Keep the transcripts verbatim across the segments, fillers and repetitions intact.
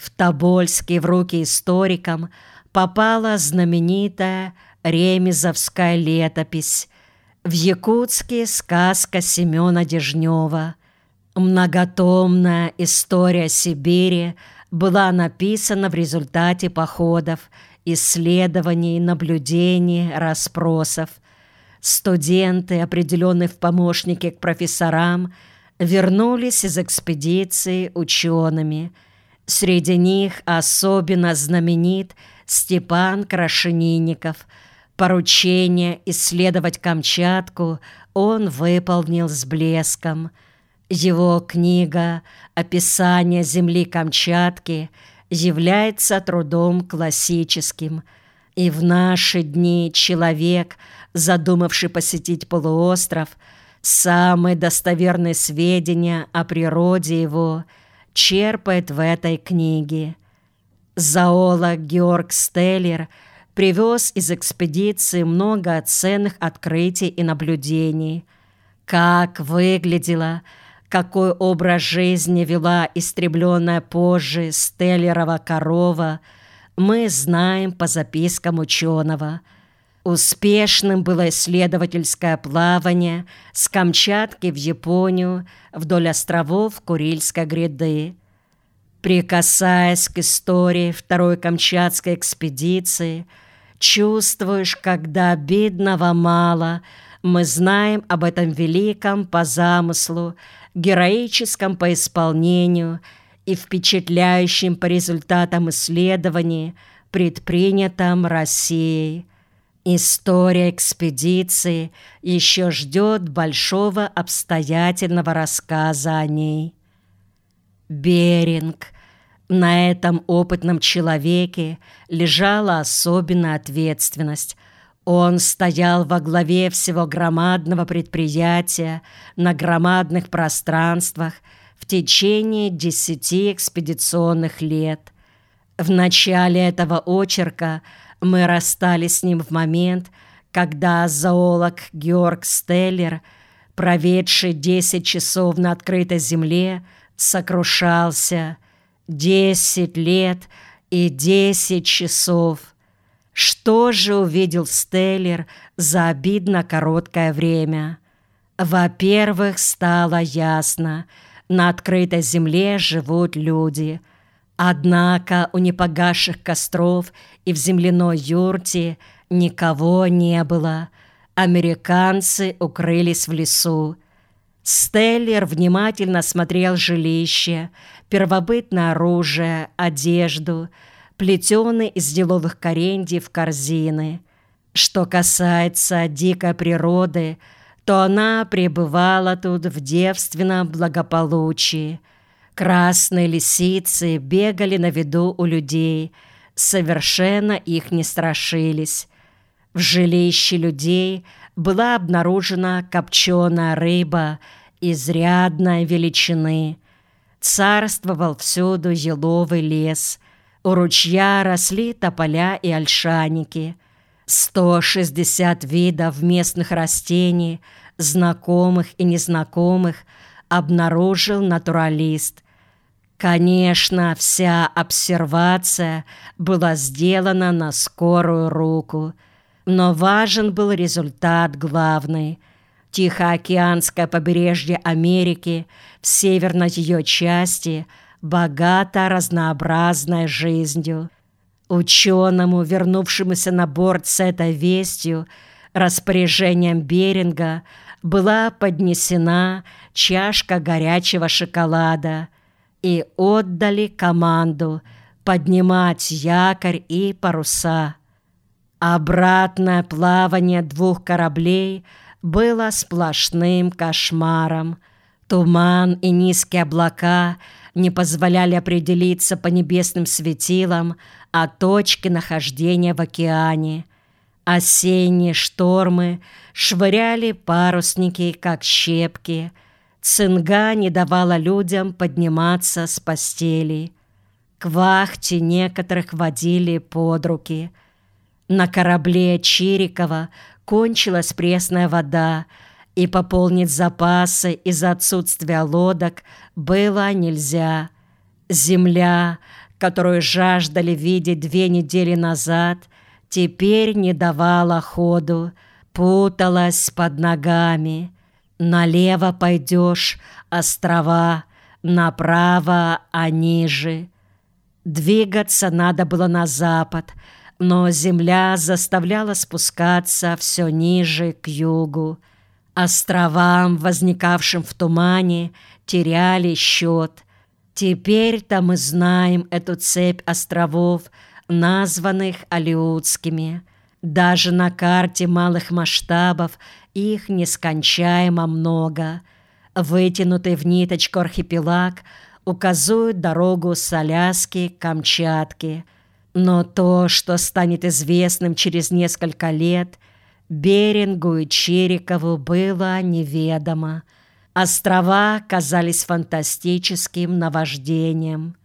В Тобольске в руки историкам попала знаменитая ремезовская летопись, в Якутске сказка Семена Дежнева. Многотомная история Сибири была написана в результате походов, исследований, наблюдений, расспросов. Студенты, определенные в помощники к профессорам, вернулись из экспедиции учеными. Среди них особенно знаменит Степан Крашенинников. Поручение исследовать Камчатку он выполнил с блеском. Его книга «Описание земли Камчатки» является трудом классическим, и в наши дни человек, задумавший посетить полуостров, самые достоверные сведения о природе его черпает в этой книге. Зоолог Георг Стеллер привез из экспедиции много ценных открытий и наблюдений. Как выглядела, какой образ жизни вела истребленная позже Стеллерова корова, мы знаем по запискам ученого. Успешным было исследовательское плавание с Камчатки в Японию вдоль островов Курильской гряды. Прикасаясь к истории второй Камчатской экспедиции, чувствуешь, когда обидного мало, мы знаем об этом великом по замыслу, героическом по исполнению и впечатляющем по результатам исследований, предпринятом Россией. История экспедиции еще ждет большого обстоятельного рассказа о ней. Беринг. На этом опытном человеке лежала особенная ответственность. Он стоял во главе всего громадного предприятия на громадных пространствах в течение десяти экспедиционных лет. В начале этого очерка мы расстались с ним в момент, когда зоолог Георг Стеллер, проведший десять часов на открытой земле, сокрушался: «Десять лет и десять часов». Что же увидел Стеллер за обидно короткое время? Во-первых, стало ясно: на открытой земле живут люди. Однако у непогасших костров и в земляной юрте никого не было. Американцы укрылись в лесу. Стеллер внимательно смотрел жилище, первобытное оружие, одежду, плетеные из еловых кореньев корзины. Что касается дикой природы, то она пребывала тут в девственном благополучии. Красные лисицы бегали на виду у людей, совершенно их не страшились. В жилище людей была обнаружена копченая рыба изрядной величины. Царствовал всюду еловый лес. У ручья росли тополя и ольшаники. сто шестьдесят видов местных растений, знакомых и незнакомых, обнаружил натуралист. Конечно, вся обсервация была сделана на скорую руку, но важен был результат главный. Тихоокеанское побережье Америки в северной ее части богато разнообразной жизнью. Ученому, вернувшемуся на борт с этой вестью, распоряжением Беринга была поднесена чашка горячего шоколада, и отдали команду поднимать якорь и паруса. Обратное плавание двух кораблей было сплошным кошмаром. Туман и низкие облака не позволяли определиться по небесным светилам о точке нахождения в океане. Осенние штормы швыряли парусники, как щепки. Цинга не давала людям подниматься с постели. К вахте некоторых водили под руки. На корабле Чирикова кончилась пресная вода, и пополнить запасы из-за отсутствия лодок было нельзя. Земля, которую жаждали видеть две недели назад, теперь не давала ходу, путалась под ногами. Налево пойдешь — острова, направо — они же. Двигаться надо было на запад, но земля заставляла спускаться все ниже к югу. Островам, возникавшим в тумане, теряли счет. Теперь-то мы знаем эту цепь островов, названных Алеутскими. Даже на карте малых масштабов их нескончаемо много. Вытянутый в ниточку архипелаг указывает дорогу с Аляски к Камчатке. Но то, что станет известным через несколько лет, Берингу и Чирикову было неведомо. Острова казались фантастическим наваждением.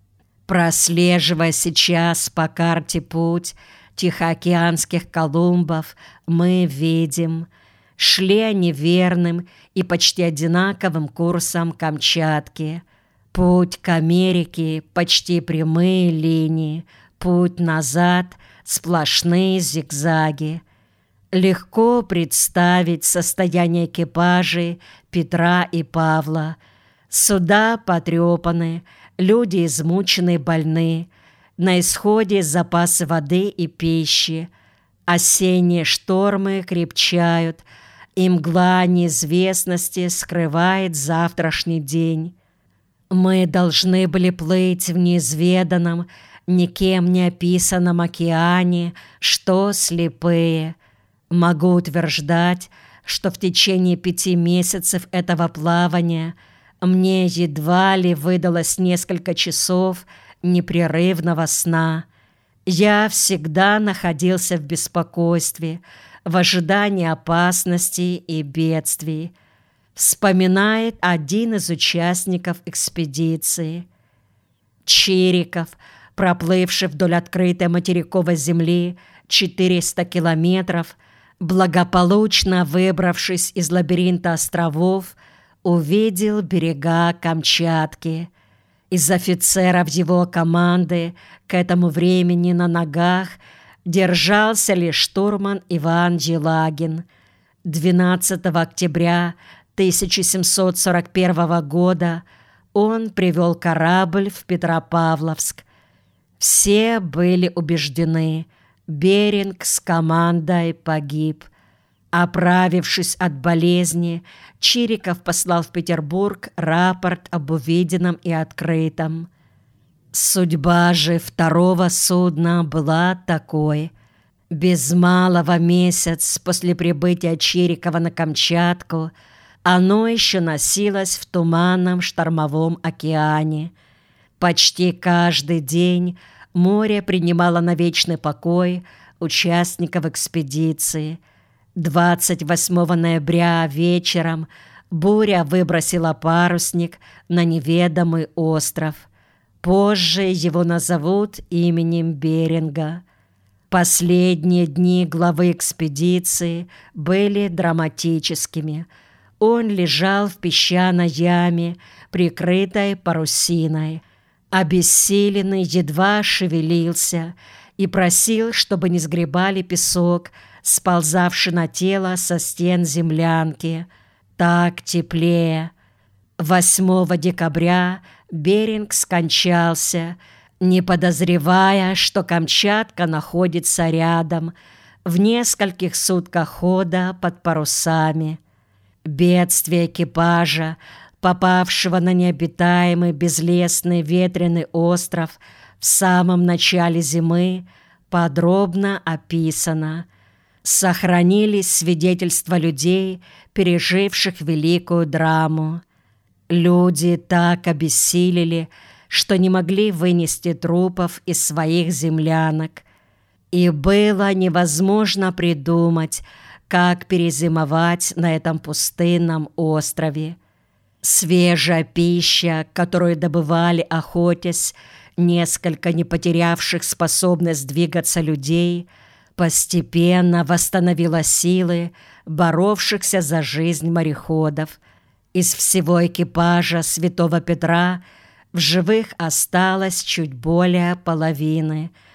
Прослеживая сейчас по карте путь Тихоокеанских Колумбов, мы видим, шли они верным и почти одинаковым курсом Камчатки. Путь к Америке — почти прямые линии, путь назад — сплошные зигзаги. Легко представить состояние экипажей Петра и Павла. Суда потрепаны, люди измучены и больны. На исходе запасы воды и пищи. Осенние штормы крепчают, и мгла неизвестности скрывает завтрашний день. Мы должны были плыть в неизведанном, никем не описанном океане, что слепые. Могу утверждать, что в течение пяти месяцев этого плавания мне едва ли выдалось несколько часов непрерывного сна. Я всегда находился в беспокойстве, в ожидании опасностей и бедствий. Вспоминает один из участников экспедиции. Чириков, проплывший вдоль открытой материковой земли четыреста километров, благополучно выбравшись из лабиринта островов, увидел берега Камчатки. Из офицеров его команды к этому времени на ногах держался лишь штурман Иван Елагин. двенадцатого октября тысяча семьсот сорок первого года он привел корабль в Петропавловск. Все были убеждены — Беринг с командой погиб. Оправившись от болезни, Чириков послал в Петербург рапорт об увиденном и открытом. Судьба же второго судна была такой. Без малого месяц после прибытия Чирикова на Камчатку оно еще носилось в туманном штормовом океане. Почти каждый день море принимало на вечный покой участников экспедиции. двадцать восьмого ноября вечером буря выбросила парусник на неведомый остров. Позже его назовут именем Беринга. Последние дни главы экспедиции были драматическими. Он лежал в песчаной яме, прикрытой парусиной. Обессиленный едва шевелился и просил, чтобы не сгребали песок, сползавший на тело со стен землянки. Так теплее. восьмого декабря Беринг скончался, не подозревая, что Камчатка находится рядом, в нескольких сутках хода под парусами. Бедствие экипажа, попавшего на необитаемый безлесный ветреный остров в самом начале зимы, подробно описано. Сохранились свидетельства людей, переживших великую драму. Люди так обессилели, что не могли вынести трупов из своих землянок. И было невозможно придумать, как перезимовать на этом пустынном острове. Свежая пища, которую добывали, охотясь, несколько не потерявших способность двигаться людей, постепенно восстановила силы, боровшихся за жизнь мореходов. Из всего экипажа Святого Петра В живых осталось чуть более половины.